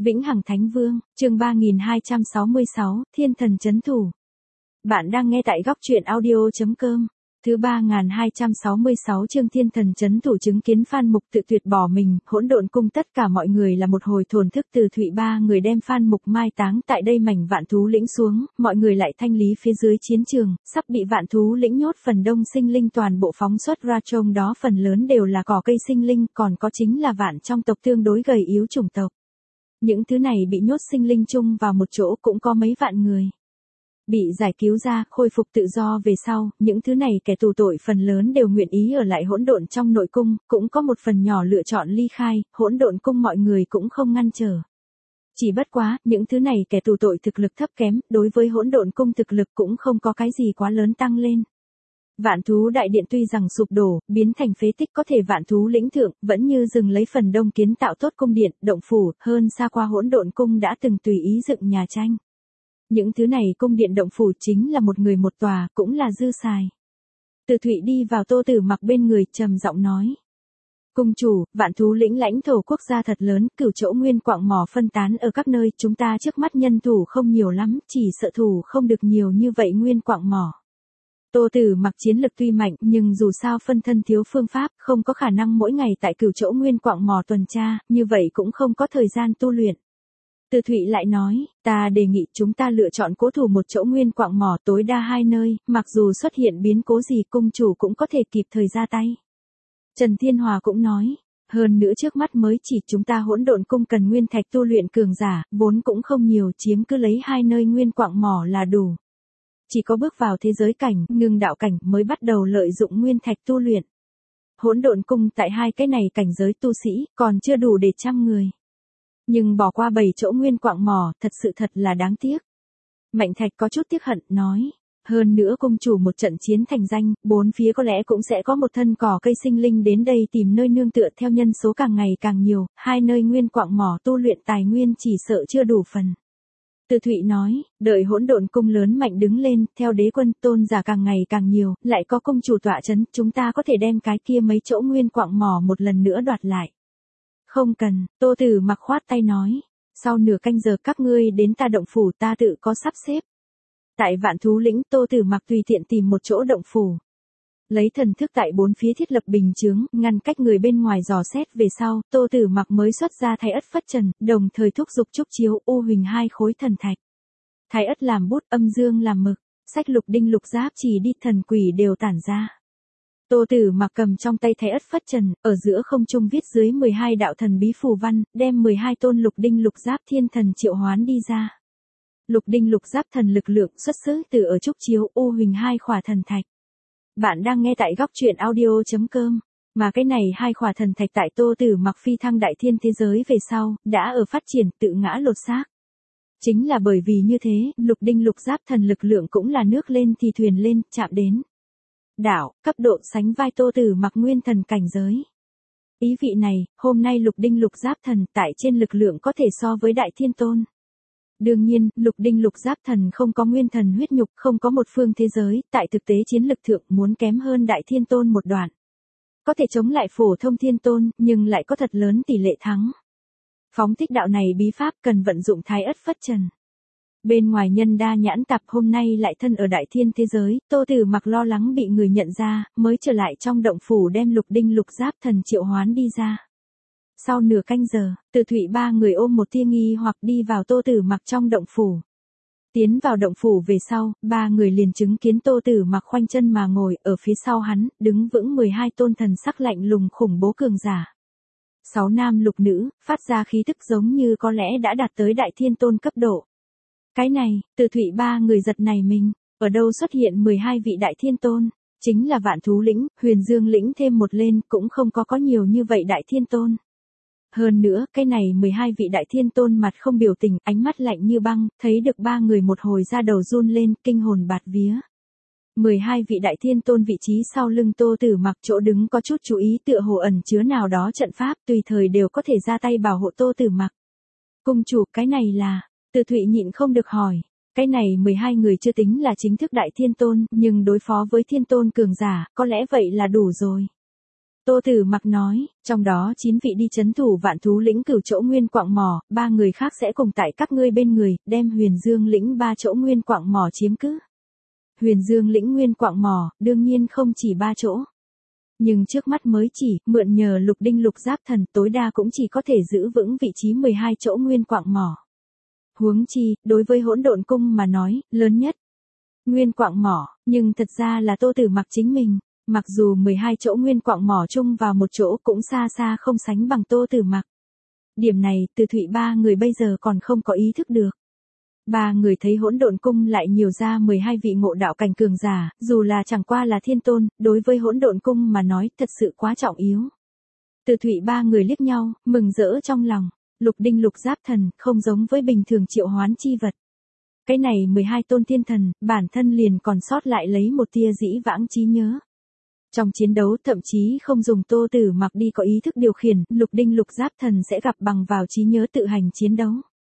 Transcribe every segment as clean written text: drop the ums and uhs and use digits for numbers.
Vĩnh Hằng Thánh Vương, chương 3266, Thiên Thần Chấn Thủ. Bạn đang nghe tại góc truyện audio.com. Thứ 3266 chương Thiên Thần Chấn Thủ chứng kiến Phan Mục tự tuyệt bỏ mình, Hỗn Độn Cung tất cả mọi người là một hồi thổn thức. Từ Thụy ba người đem Phan Mục mai táng tại đây mảnh Vạn Thú Lĩnh xuống, mọi người lại thanh lý phía dưới chiến trường, sắp bị Vạn Thú Lĩnh nhốt phần đông sinh linh toàn bộ phóng xuất ra, trong đó phần lớn đều là cỏ cây sinh linh, còn có chính là vạn trong tộc tương đối gầy yếu chủng tộc. Những thứ này bị nhốt sinh linh chung vào một chỗ cũng có mấy vạn người. Bị giải cứu ra, khôi phục tự do về sau, những thứ này kẻ tù tội phần lớn đều nguyện ý ở lại hỗn độn trong nội cung, cũng có một phần nhỏ lựa chọn ly khai, hỗn độn cung mọi người cũng không ngăn trở. Chỉ bất quá, những thứ này kẻ tù tội thực lực thấp kém, đối với hỗn độn cung thực lực cũng không có cái gì quá lớn tăng lên. Vạn Thú Đại Điện tuy rằng sụp đổ, biến thành phế tích, có thể Vạn Thú Lĩnh thượng vẫn như dừng lấy phần đông kiến tạo tốt cung điện, động phủ, hơn xa qua hỗn độn cung đã từng tùy ý dựng nhà tranh. Những thứ này cung điện động phủ chính là một người một tòa, cũng là dư xài. Từ Thụy đi vào Tô Tử Mặc bên người, trầm giọng nói: "Cung chủ, Vạn Thú Lĩnh lãnh thổ quốc gia thật lớn, cửu chỗ nguyên quạng mỏ phân tán ở các nơi, chúng ta trước mắt nhân thủ không nhiều lắm, chỉ sợ thủ không được nhiều như vậy nguyên quạng mỏ." Tô Tử Mặc chiến lực tuy mạnh, nhưng dù sao phân thân thiếu phương pháp, không có khả năng mỗi ngày tại cửu chỗ nguyên quạng mỏ tuần tra, như vậy cũng không có thời gian tu luyện. Từ Thụy lại nói: "Ta đề nghị chúng ta lựa chọn cố thủ một chỗ nguyên quạng mỏ, tối đa 2 nơi, mặc dù xuất hiện biến cố gì cung chủ cũng có thể kịp thời ra tay." Trần Thiên Hòa cũng nói: "Hơn nữa trước mắt mới chỉ chúng ta hỗn độn cung cần nguyên thạch tu luyện cường giả, vốn cũng không nhiều, chiếm cứ lấy 2 nơi nguyên quạng mỏ là đủ. Chỉ có bước vào thế giới cảnh, ngưng đạo cảnh mới bắt đầu lợi dụng nguyên thạch tu luyện. Hỗn độn cung tại 2 cái này cảnh giới tu sĩ, còn chưa đủ để 100 người. Nhưng bỏ qua 7 chỗ nguyên quạng mỏ, thật sự thật là đáng tiếc." Mạnh Thạch có chút tiếc hận, nói: "Hơn nữa cung chủ một trận chiến thành danh, bốn phía có lẽ cũng sẽ có một thân cỏ cây sinh linh đến đây tìm nơi nương tựa, theo nhân số càng ngày càng nhiều, 2 nơi nguyên quạng mỏ tu luyện tài nguyên chỉ sợ chưa đủ phần." Từ Thụy nói: "Đợi hỗn độn cung lớn mạnh đứng lên, theo đế quân tôn giả càng ngày càng nhiều, lại có cung chủ tọa chấn, chúng ta có thể đem cái kia mấy chỗ nguyên quạng mỏ một lần nữa đoạt lại." "Không cần." Tô Tử Mặc khoát tay nói: "Sau nửa canh giờ các ngươi đến ta động phủ, ta tự có sắp xếp." Tại Vạn Thú Lĩnh, Tô Tử Mặc tùy tiện tìm một chỗ động phủ. Lấy thần thức tại bốn phía thiết lập bình chướng, ngăn cách người bên ngoài dò xét về sau, Tô Tử Mặc mới xuất ra Thái Ất Phất Trần, đồng thời thúc giục trúc chiếu, u huỳnh 2 khối thần thạch. Thái Ất làm bút, âm dương làm mực, sách lục đinh lục giáp chỉ đi thần quỷ đều tản ra. Tô Tử Mặc cầm trong tay Thái Ất Phất Trần, ở giữa không trung viết dưới 12 đạo thần bí phù văn, đem 12 tôn lục đinh lục giáp thiên thần triệu hoán đi ra. Lục đinh lục giáp thần lực lượng xuất xứ từ ở trúc chiếu, u huỳnh 2 khỏa thần thạch. Bạn đang nghe tại góc truyện audio.com. Mà cái này 2 khỏa thần thạch tại Tô Tử Mặc phi thăng đại thiên thế giới về sau, đã ở phát triển, tự ngã lột xác. Chính là bởi vì như thế, lục đinh lục giáp thần lực lượng cũng là nước lên thì thuyền lên, chạm đến đảo, cấp độ sánh vai Tô Tử Mặc nguyên thần cảnh giới. Ý vị này, hôm nay lục đinh lục giáp thần tại trên lực lượng có thể so với đại thiên tôn. Đương nhiên, lục đinh lục giáp thần không có nguyên thần huyết nhục, không có một phương thế giới, tại thực tế chiến lực thượng muốn kém hơn đại thiên tôn một đoạn. Có thể chống lại phổ thông thiên tôn, nhưng lại có thật lớn tỷ lệ thắng. Phóng thích đạo này bí pháp cần vận dụng Thái Ất Phất Trần. Bên ngoài nhân đa nhãn tạp, hôm nay lại thân ở đại thiên thế giới, Tô Tử Mặc lo lắng bị người nhận ra, mới trở lại trong động phủ đem lục đinh lục giáp thần triệu hoán đi ra. Sau nửa canh giờ, Từ Thụy ba người ôm một tia nghi hoặc đi vào Tô Tử Mặc trong động phủ. Tiến vào động phủ về sau, ba người liền chứng kiến Tô Tử Mặc khoanh chân mà ngồi, ở phía sau hắn, đứng vững 12 tôn thần sắc lạnh lùng khủng bố cường giả. 6 nam lục nữ, phát ra khí tức giống như có lẽ đã đạt tới đại thiên tôn cấp độ. Cái này, Từ Thụy ba người giật nảy mình, ở đâu xuất hiện 12 vị đại thiên tôn, chính là Vạn Thú Lĩnh, Huyền Dương Lĩnh thêm một lên, cũng không có nhiều như vậy đại thiên tôn. Hơn nữa, cái này 12 vị đại thiên tôn mặt không biểu tình, ánh mắt lạnh như băng, thấy được ba người một hồi ra đầu run lên, kinh hồn bạt vía. 12 vị đại thiên tôn vị trí sau lưng Tô Tử Mặc chỗ đứng có chút chú ý, tựa hồ ẩn chứa nào đó trận pháp, tùy thời đều có thể ra tay bảo hộ Tô Tử Mặc. "Cung chủ, cái này là..." Từ Thụy nhịn không được hỏi. Cái này 12 người chưa tính là chính thức đại thiên tôn, nhưng đối phó với thiên tôn cường giả, có lẽ vậy là đủ rồi. Tô Tử Mặc nói, trong đó 9 vị đi trấn thủ Vạn Thú lĩnh Cửu chỗ nguyên quạng mỏ, 3 người khác sẽ cùng tại các ngươi bên người, đem Huyền Dương lĩnh 3 chỗ nguyên quạng mỏ chiếm cứ. Huyền Dương lĩnh nguyên quạng mỏ, đương nhiên không chỉ 3 chỗ. Nhưng trước mắt mới chỉ, mượn nhờ lục đinh lục giáp thần tối đa cũng chỉ có thể giữ vững vị trí 12 chỗ nguyên quạng mỏ. Huống chi, đối với Hỗn Độn cung mà nói, lớn nhất. Nguyên quạng mỏ, nhưng thật ra là Tô Tử Mặc chính mình. Mặc dù 12 chỗ nguyên quạng mỏ chung vào một chỗ cũng xa xa không sánh bằng Tô Tử Mặc. Điểm này, Từ Thụy 3 người bây giờ còn không có ý thức được. 3 người thấy Hỗn Độn cung lại nhiều ra 12 vị ngộ đạo cảnh cường giả, dù là chẳng qua là thiên tôn, đối với Hỗn Độn cung mà nói thật sự quá trọng yếu. Từ Thụy 3 người liếc nhau, mừng rỡ trong lòng, lục đinh lục giáp thần, không giống với bình thường triệu hoán chi vật. Cái này 12 tôn thiên thần, bản thân liền còn sót lại lấy một tia dĩ vãng trí nhớ. Trong chiến đấu thậm chí không dùng Tô Tử Mặc đi có ý thức điều khiển, lục đinh lục giáp thần sẽ gặp bằng vào trí nhớ tự hành chiến đấu.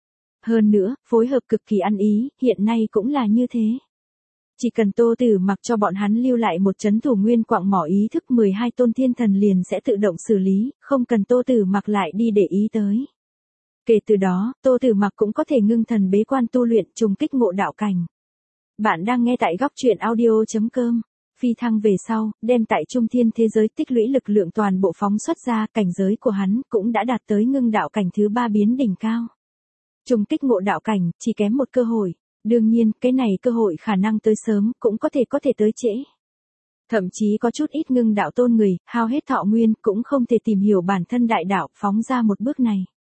Hơn nữa, phối hợp cực kỳ ăn ý, hiện nay cũng là như thế. Chỉ cần Tô Tử Mặc cho bọn hắn lưu lại một trấn thủ nguyên quạng mỏ ý thức 12 tôn thiên thần liền sẽ tự động xử lý, không cần Tô Tử Mặc lại đi để ý tới. Kể từ đó, Tô Tử Mặc cũng có thể ngưng thần bế quan tu luyện trùng kích ngộ đạo cảnh. Bạn đang nghe tại góc truyện audio.com. Phi thăng về sau, đem tại trung thiên thế giới tích lũy lực lượng toàn bộ phóng xuất ra, cảnh giới của hắn cũng đã đạt tới ngưng đạo cảnh thứ 3 biến đỉnh cao. Trùng kích ngộ đạo cảnh, chỉ kém một cơ hội. Đương nhiên, cái này cơ hội khả năng tới sớm, cũng có thể tới trễ. Thậm chí có chút ít ngưng đạo tôn người, hao hết thọ nguyên, cũng không thể tìm hiểu bản thân đại đạo, phóng ra một bước này.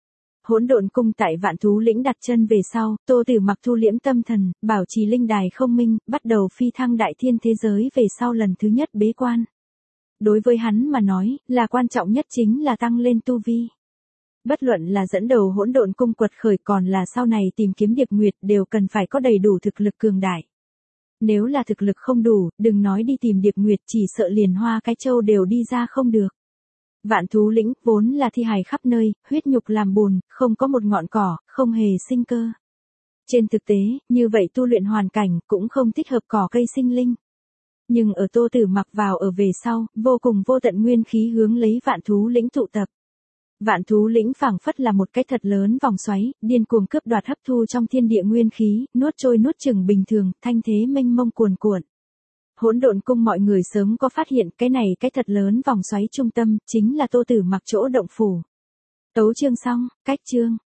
Hỗn Độn cung tại Vạn Thú lĩnh đặt chân về sau, Tô Tử Mặc thu liễm tâm thần, bảo trì linh đài không minh, bắt đầu phi thăng đại thiên thế giới về sau lần thứ nhất bế quan. Đối với hắn mà nói, là quan trọng nhất chính là tăng lên tu vi. Bất luận là dẫn đầu Hỗn Độn cung quật khởi còn là sau này tìm kiếm Điệp Nguyệt đều cần phải có đầy đủ thực lực cường đại. Nếu là thực lực không đủ, đừng nói đi tìm Điệp Nguyệt, chỉ sợ liền Hoa Cái Châu đều đi ra không được. Vạn Thú lĩnh vốn là thi hài khắp nơi, huyết nhục làm bùn, không có một ngọn cỏ, không hề sinh cơ. Trên thực tế, như vậy tu luyện hoàn cảnh cũng không thích hợp cỏ cây sinh linh. Nhưng ở Tô Tử Mặc vào ở về sau, vô cùng vô tận nguyên khí hướng lấy Vạn Thú lĩnh tụ tập. Vạn Thú lĩnh phảng phất là một cái thật lớn vòng xoáy, điên cuồng cướp đoạt hấp thu trong thiên địa nguyên khí, nuốt trôi nuốt chửng bình thường, thanh thế mênh mông cuồn cuộn. Hỗn Độn cung mọi người sớm có phát hiện cái này cái thật lớn vòng xoáy trung tâm, chính là Tô Tử Mặc chỗ động phủ. Tấu chương xong, cách chương.